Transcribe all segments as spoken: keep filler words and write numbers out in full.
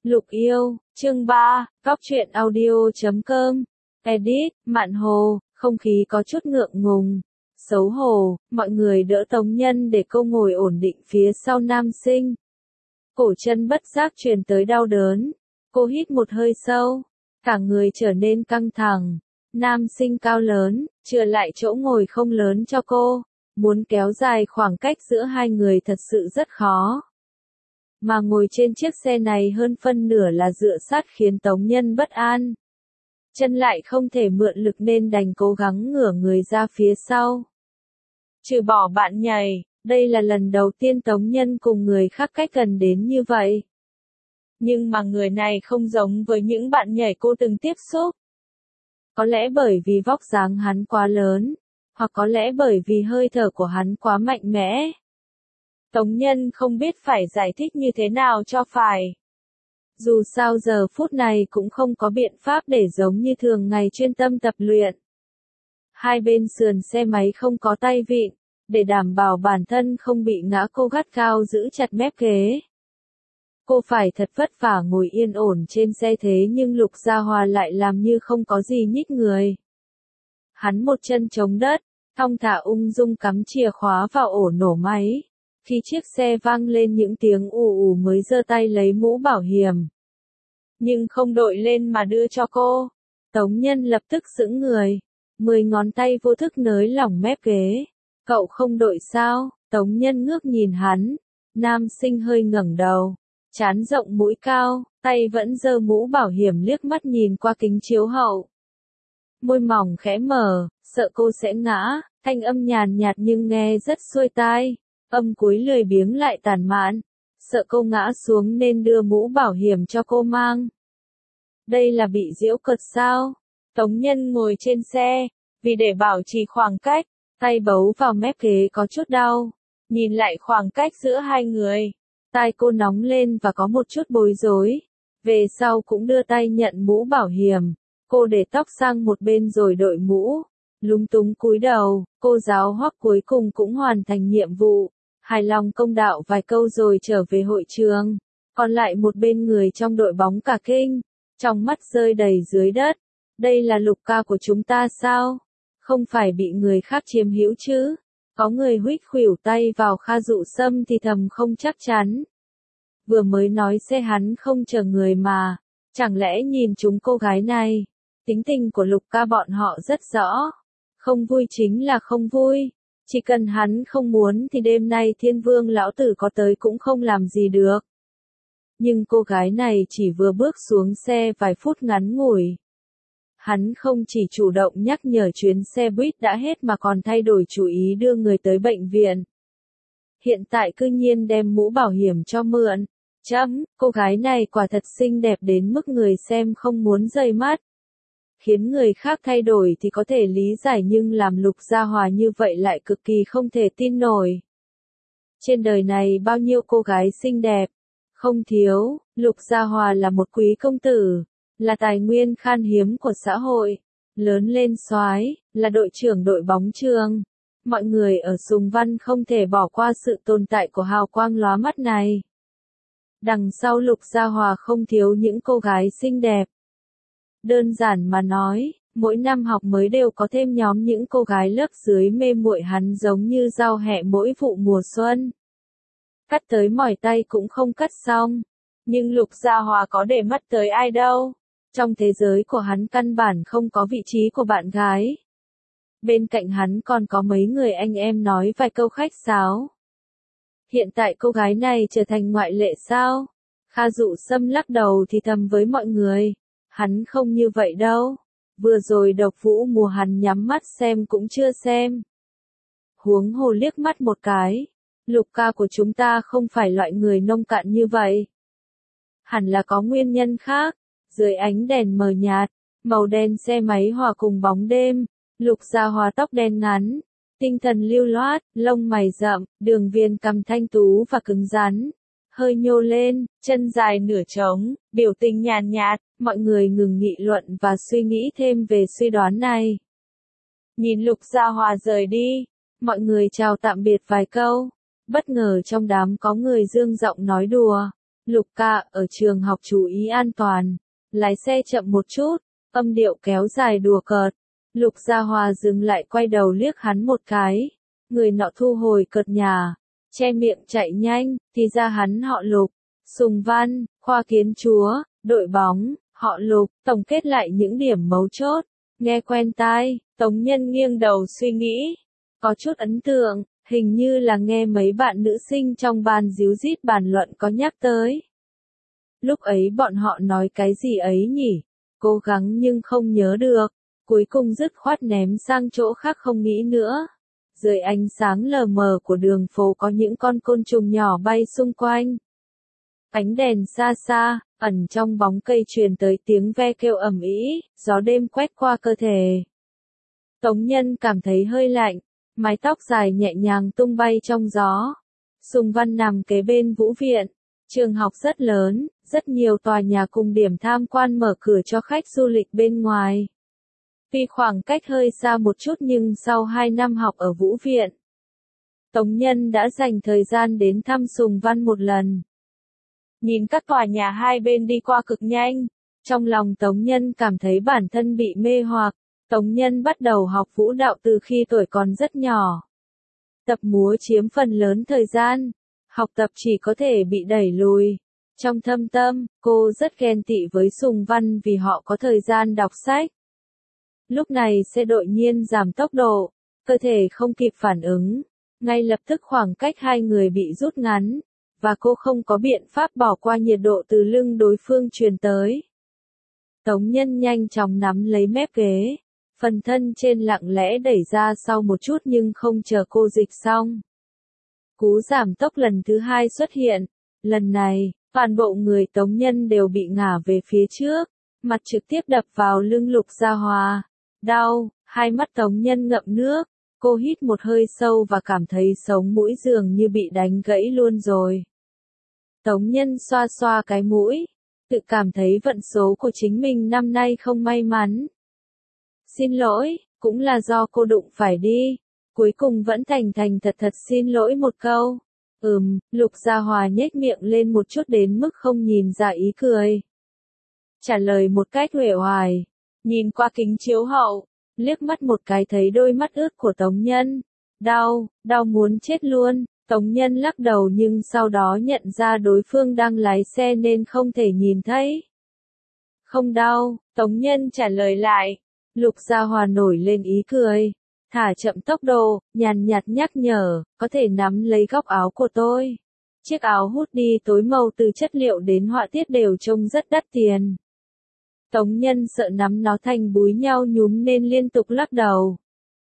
Lục yêu, chương ba, góc truyện audio.com, edit, Mạn Hồ, không khí có chút ngượng ngùng, xấu hổ, mọi người đỡ Tống Nhân để cô ngồi ổn định phía sau nam sinh. Cổ chân bất giác truyền tới đau đớn, cô hít một hơi sâu, cả người trở nên căng thẳng. Nam sinh cao lớn, chừa lại chỗ ngồi không lớn cho cô, muốn kéo dài khoảng cách giữa hai người thật sự rất khó. Mà ngồi trên chiếc xe này hơn phân nửa là dựa sát khiến Tống Nhân bất an. Chân lại không thể mượn lực nên đành cố gắng ngửa người ra phía sau. Trừ bỏ bạn nhảy, đây là lần đầu tiên Tống Nhân cùng người khác cách gần đến như vậy. Nhưng mà người này không giống với những bạn nhảy cô từng tiếp xúc. Có lẽ bởi vì vóc dáng hắn quá lớn, hoặc có lẽ bởi vì hơi thở của hắn quá mạnh mẽ. Tống Nhân không biết phải giải thích như thế nào cho phải. Dù sao giờ phút này cũng không có biện pháp để giống như thường ngày chuyên tâm tập luyện. Hai bên sườn xe máy không có tay vịn, để đảm bảo bản thân không bị ngã cô gắt gao giữ chặt mép ghế. Cô phải thật vất vả ngồi yên ổn trên xe thế nhưng Lục Gia Hòa lại làm như không có gì nhích người. Hắn một chân chống đất, thong thả ung dung cắm chìa khóa vào ổ nổ máy. Khi chiếc xe vang lên những tiếng ù ù mới giơ tay lấy mũ bảo hiểm. Nhưng không đội lên mà đưa cho cô. Tống Nhân lập tức sững người. Mười ngón tay vô thức nới lỏng mép ghế. Cậu không đội sao? Tống Nhân ngước nhìn hắn. Nam sinh hơi ngẩng đầu. Trán rộng mũi cao, tay vẫn giơ mũ bảo hiểm liếc mắt nhìn qua kính chiếu hậu. Môi mỏng khẽ mở, sợ cô sẽ ngã, thanh âm nhàn nhạt nhưng nghe rất xuôi tai. Âm cuối lười biếng lại tàn mạn, sợ cô ngã xuống nên đưa mũ bảo hiểm cho cô mang. Đây là bị giễu cợt sao? Tống Nhân ngồi trên xe, vì để bảo trì khoảng cách, tay bấu vào mép ghế có chút đau, nhìn lại khoảng cách giữa hai người, tai cô nóng lên và có một chút bối rối. Về sau cũng đưa tay nhận mũ bảo hiểm, cô để tóc sang một bên rồi đội mũ, lúng túng cúi đầu, cô giáo Hoắc cuối cùng cũng hoàn thành nhiệm vụ. Hài lòng công đạo vài câu rồi trở về hội trường, còn lại một bên người trong đội bóng cả kinh, trong mắt rơi đầy dưới đất. Đây là Lục ca của chúng ta sao? Không phải bị người khác chiếm hữu chứ? Có người huých khuỷu tay vào Kha Dụ Sâm thì thầm không chắc chắn. Vừa mới nói xe hắn không chờ người mà, chẳng lẽ nhìn chúng cô gái này? Tính tình của Lục ca bọn họ rất rõ, không vui chính là không vui. Chỉ cần hắn không muốn thì đêm nay Thiên Vương lão tử có tới cũng không làm gì được. Nhưng cô gái này chỉ vừa bước xuống xe vài phút ngắn ngủi. Hắn không chỉ chủ động nhắc nhở chuyến xe buýt đã hết mà còn thay đổi chủ ý đưa người tới bệnh viện. Hiện tại cư nhiên đem mũ bảo hiểm cho mượn. Chấm, cô gái này quả thật xinh đẹp đến mức người xem không muốn rời mắt. Khiến người khác thay đổi thì có thể lý giải nhưng làm Lục Gia Hòa như vậy lại cực kỳ không thể tin nổi. Trên đời này bao nhiêu cô gái xinh đẹp, không thiếu, Lục Gia Hòa là một quý công tử, là tài nguyên khan hiếm của xã hội, lớn lên soái, là đội trưởng đội bóng trường. Mọi người ở Sùng Văn không thể bỏ qua sự tồn tại của hào quang lóa mắt này. Đằng sau Lục Gia Hòa không thiếu những cô gái xinh đẹp. Đơn giản mà nói, mỗi năm học mới đều có thêm nhóm những cô gái lớp dưới mê muội hắn giống như rau hẹ mỗi vụ mùa xuân. Cắt tới mỏi tay cũng không cắt xong. Nhưng Lục Gia Hòa có để mắt tới ai đâu. Trong thế giới của hắn căn bản không có vị trí của bạn gái. Bên cạnh hắn còn có mấy người anh em nói vài câu khách sáo. Hiện tại cô gái này trở thành ngoại lệ sao? Kha Dụ Sâm lắc đầu thì thầm với mọi người. Hắn không như vậy đâu. Vừa rồi độc vũ mùa hắn nhắm mắt xem cũng chưa xem. Huống hồ liếc mắt một cái. Lục ca của chúng ta không phải loại người nông cạn như vậy. Hẳn là có nguyên nhân khác. Dưới ánh đèn mờ nhạt, màu đen xe máy hòa cùng bóng đêm. Lục Gia Hòa tóc đen ngắn, tinh thần lưu loát, lông mày rậm, đường viền cằm thanh tú và cứng rắn. Hơi nhô lên, chân dài nửa trống, biểu tình nhàn nhạt, mọi người ngừng nghị luận và suy nghĩ thêm về suy đoán này. Nhìn Lục Gia Hòa rời đi, mọi người chào tạm biệt vài câu, bất ngờ trong đám có người dương giọng nói đùa. Lục ca, ở trường học chú ý an toàn. Lái xe chậm một chút, âm điệu kéo dài đùa cợt. Lục Gia Hòa dừng lại quay đầu liếc hắn một cái. Người nọ thu hồi cợt nhà, che miệng chạy nhanh, thì ra hắn họ Lục. Sùng Văn, khoa kiến chúa, đội bóng, họ Lục, tổng kết lại những điểm mấu chốt. Nghe quen tai, Tống Nhân nghiêng đầu suy nghĩ. Có chút ấn tượng, hình như là nghe mấy bạn nữ sinh trong ban díu dít bàn luận có nhắc tới. Lúc ấy bọn họ nói cái gì ấy nhỉ? Cố gắng nhưng không nhớ được, cuối cùng dứt khoát ném sang chỗ khác không nghĩ nữa. Dưới ánh sáng lờ mờ của đường phố có những con côn trùng nhỏ bay xung quanh. Ánh đèn xa xa, ẩn trong bóng cây truyền tới tiếng ve kêu ầm ĩ, gió đêm quét qua cơ thể. Tống Nhân cảm thấy hơi lạnh, mái tóc dài nhẹ nhàng tung bay trong gió. Sùng Văn nằm kế bên Vũ Viện. Trường học rất lớn, rất nhiều tòa nhà cùng điểm tham quan mở cửa cho khách du lịch bên ngoài. Tuy khoảng cách hơi xa một chút nhưng sau hai năm học ở Vũ Viện, Tống Nhân đã dành thời gian đến thăm Sùng Văn một lần. Nhìn các tòa nhà hai bên đi qua cực nhanh, trong lòng Tống Nhân cảm thấy bản thân bị mê hoặc. Tống Nhân bắt đầu học vũ đạo từ khi tuổi còn rất nhỏ. Tập múa chiếm phần lớn thời gian, học tập chỉ có thể bị đẩy lùi. Trong thâm tâm, cô rất ghen tị với Sùng Văn vì họ có thời gian đọc sách. Lúc này xe đột nhiên giảm tốc độ, cơ thể không kịp phản ứng, ngay lập tức khoảng cách hai người bị rút ngắn, và cô không có biện pháp bỏ qua nhiệt độ từ lưng đối phương truyền tới. Tống Nhân nhanh chóng nắm lấy mép ghế, phần thân trên lặng lẽ đẩy ra sau một chút nhưng không chờ cô dịch xong. Cú giảm tốc lần thứ hai xuất hiện, lần này, toàn bộ người Tống Nhân đều bị ngả về phía trước, mặt trực tiếp đập vào lưng Lục Gia Hòa. Đau, hai mắt Tống Nhân ngậm nước, cô hít một hơi sâu và cảm thấy sống mũi dường như bị đánh gãy luôn rồi. Tống Nhân xoa xoa cái mũi, tự cảm thấy vận số của chính mình năm nay không may mắn. Xin lỗi, cũng là do cô đụng phải đi. Cuối cùng vẫn thành thành thật thật xin lỗi một câu. Ừm, Lục Gia Hòa nhếch miệng lên một chút đến mức không nhìn ra ý cười. Trả lời một cách uể oải, nhìn qua kính chiếu hậu, liếc mắt một cái thấy đôi mắt ướt của Tống Nhân. Đau, đau muốn chết luôn. Tống Nhân lắc đầu nhưng sau đó nhận ra đối phương đang lái xe nên không thể nhìn thấy. Không đau, Tống Nhân trả lời lại. Lục Gia Hòa nổi lên ý cười. Thả chậm tốc độ, nhàn nhạt nhắc nhở, có thể nắm lấy góc áo của tôi. Chiếc áo hoodie tối màu từ chất liệu đến họa tiết đều trông rất đắt tiền. Tống Nhân sợ nắm nó thành búi nhau nhúm nên liên tục lắc đầu.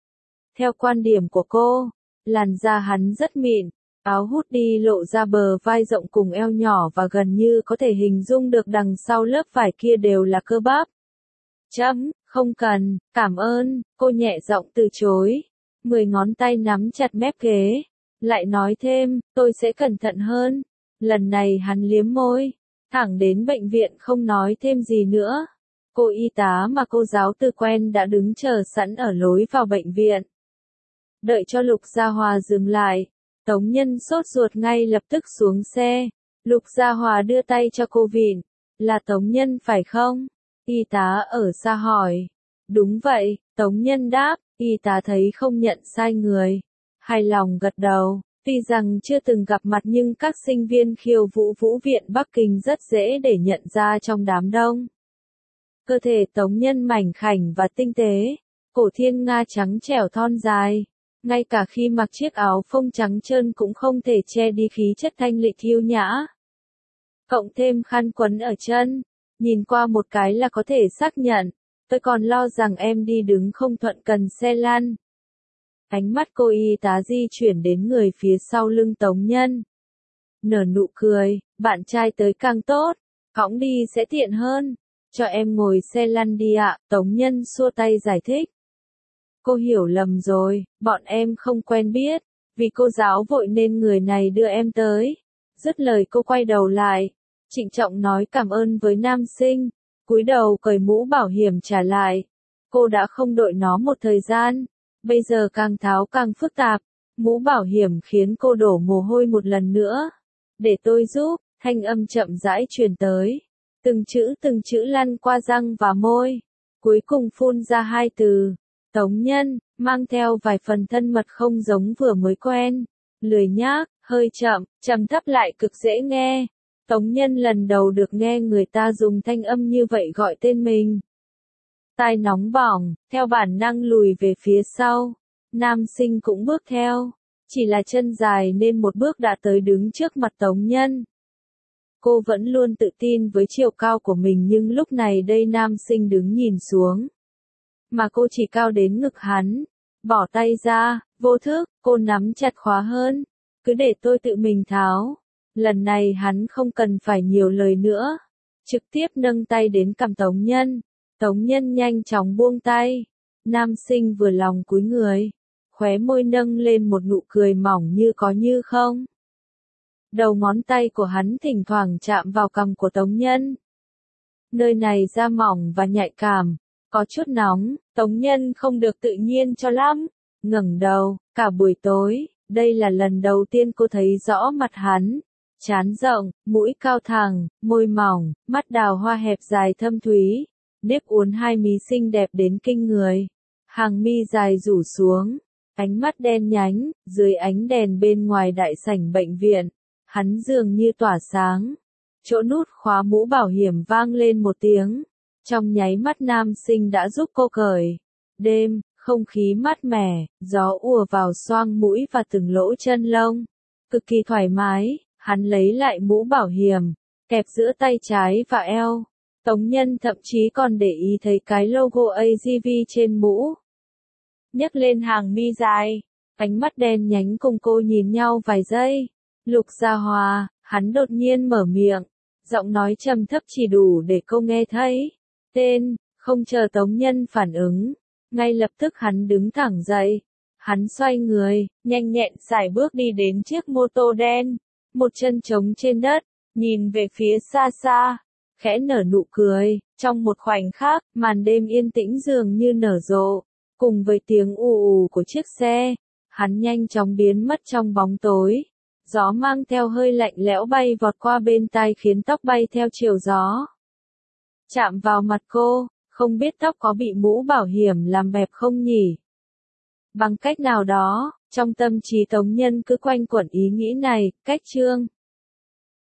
Theo quan điểm của cô, làn da hắn rất mịn, áo hoodie lộ ra bờ vai rộng cùng eo nhỏ và gần như có thể hình dung được đằng sau lớp vải kia đều là cơ bắp. Chấm, không cần, cảm ơn, cô nhẹ giọng từ chối. Mười ngón tay nắm chặt mép ghế. Lại nói thêm, tôi sẽ cẩn thận hơn. Lần này hắn liếm môi, thẳng đến bệnh viện không nói thêm gì nữa. Cô y tá mà cô giáo tư quen đã đứng chờ sẵn ở lối vào bệnh viện. Đợi cho Lục Gia Hòa dừng lại, Tống Nhân sốt ruột ngay lập tức xuống xe. Lục Gia Hòa đưa tay cho cô vịn. Là Tống Nhân phải không? Y tá ở xa hỏi. Đúng vậy, Tống Nhân đáp. Y tá thấy không nhận sai người. Hài lòng gật đầu. Tuy rằng chưa từng gặp mặt nhưng các sinh viên khiêu vũ Vũ Viện Bắc Kinh rất dễ để nhận ra trong đám đông. Cơ thể Tống Nhân mảnh khảnh và tinh tế, cổ thiên nga trắng trẻo thon dài. Ngay cả khi mặc chiếc áo phông trắng trơn cũng không thể che đi khí chất thanh lịch yêu nhã. Cộng thêm khăn quấn ở chân, nhìn qua một cái là có thể xác nhận. Tôi còn lo rằng em đi đứng không thuận cần xe lăn. Ánh mắt cô y tá di chuyển đến người phía sau lưng Tống Nhân. Nở nụ cười, bạn trai tới càng tốt, cõng đi sẽ tiện hơn. Cho em ngồi xe lăn đi ạ, Tống Nhân xua tay giải thích. Cô hiểu lầm rồi, bọn em không quen biết, vì cô giáo vội nên người này đưa em tới. Dứt lời cô quay đầu lại, trịnh trọng nói cảm ơn với nam sinh, cúi đầu cởi mũ bảo hiểm trả lại. Cô đã không đội nó một thời gian, bây giờ càng tháo càng phức tạp, mũ bảo hiểm khiến cô đổ mồ hôi một lần nữa. Để tôi giúp, Thanh âm chậm rãi truyền tới. Từng chữ từng chữ lăn qua răng và môi. Cuối cùng phun ra hai từ. Tống Nhân, mang theo vài phần thân mật không giống vừa mới quen. Lười nhác, hơi chậm, trầm thấp lại cực dễ nghe. Tống Nhân lần đầu được nghe người ta dùng thanh âm như vậy gọi tên mình. Tai nóng bỏng, theo bản năng lùi về phía sau. Nam Sinh cũng bước theo. Chỉ là chân dài nên một bước đã tới đứng trước mặt Tống Nhân. Cô vẫn luôn tự tin với chiều cao của mình nhưng lúc này đây Nam Sinh đứng nhìn xuống. Mà cô chỉ cao đến ngực hắn. Bỏ tay ra, vô thức, cô nắm chặt khóa hơn. Cứ để tôi tự mình tháo. Lần này hắn không cần phải nhiều lời nữa. Trực tiếp nâng tay đến cằm Tống Nhân. Tống Nhân nhanh chóng buông tay. Nam Sinh vừa lòng cúi người. Khóe môi nâng lên một nụ cười mỏng như có như không. Đầu ngón tay của hắn thỉnh thoảng chạm vào cằm của Tống Nhân. Nơi này da mỏng và nhạy cảm, có chút nóng, Tống Nhân không được tự nhiên cho lắm. Ngẩng đầu, cả buổi tối, đây là lần đầu tiên cô thấy rõ mặt hắn. Trán rộng, mũi cao thẳng, môi mỏng, mắt đào hoa hẹp dài thâm thúy, nếp uốn hai mí xinh đẹp đến kinh người. Hàng mi dài rủ xuống, ánh mắt đen nhánh, dưới ánh đèn bên ngoài đại sảnh bệnh viện. Hắn dường như tỏa sáng. Chỗ nút khóa mũ bảo hiểm vang lên một tiếng. Trong nháy mắt Nam Sinh đã giúp cô cởi. Đêm, không khí mát mẻ, gió ùa vào xoang mũi và từng lỗ chân lông. Cực kỳ thoải mái, hắn lấy lại mũ bảo hiểm, kẹp giữa tay trái và eo. Tống Nhân thậm chí còn để ý thấy cái logo a giê vê trên mũ. Nhấc lên hàng mi dài, ánh mắt đen nhánh cùng cô nhìn nhau vài giây. Lục Gia Hòa, hắn đột nhiên mở miệng, giọng nói trầm thấp chỉ đủ để cô nghe thấy. Tên, không chờ Tống Nhân phản ứng, ngay lập tức hắn đứng thẳng dậy. Hắn xoay người, nhanh nhẹn sải bước đi đến chiếc mô tô đen, một chân trống trên đất, nhìn về phía xa xa, khẽ nở nụ cười. Trong một khoảnh khắc, màn đêm yên tĩnh dường như nở rộ, cùng với tiếng ù ù của chiếc xe, hắn nhanh chóng biến mất trong bóng tối. Gió mang theo hơi lạnh lẽo bay vọt qua bên tai khiến tóc bay theo chiều gió. Chạm vào mặt cô, không biết tóc có bị mũ bảo hiểm làm bẹp không nhỉ? Bằng cách nào đó, trong tâm trí Tống Nhân cứ quanh quẩn ý nghĩ này. Cách chương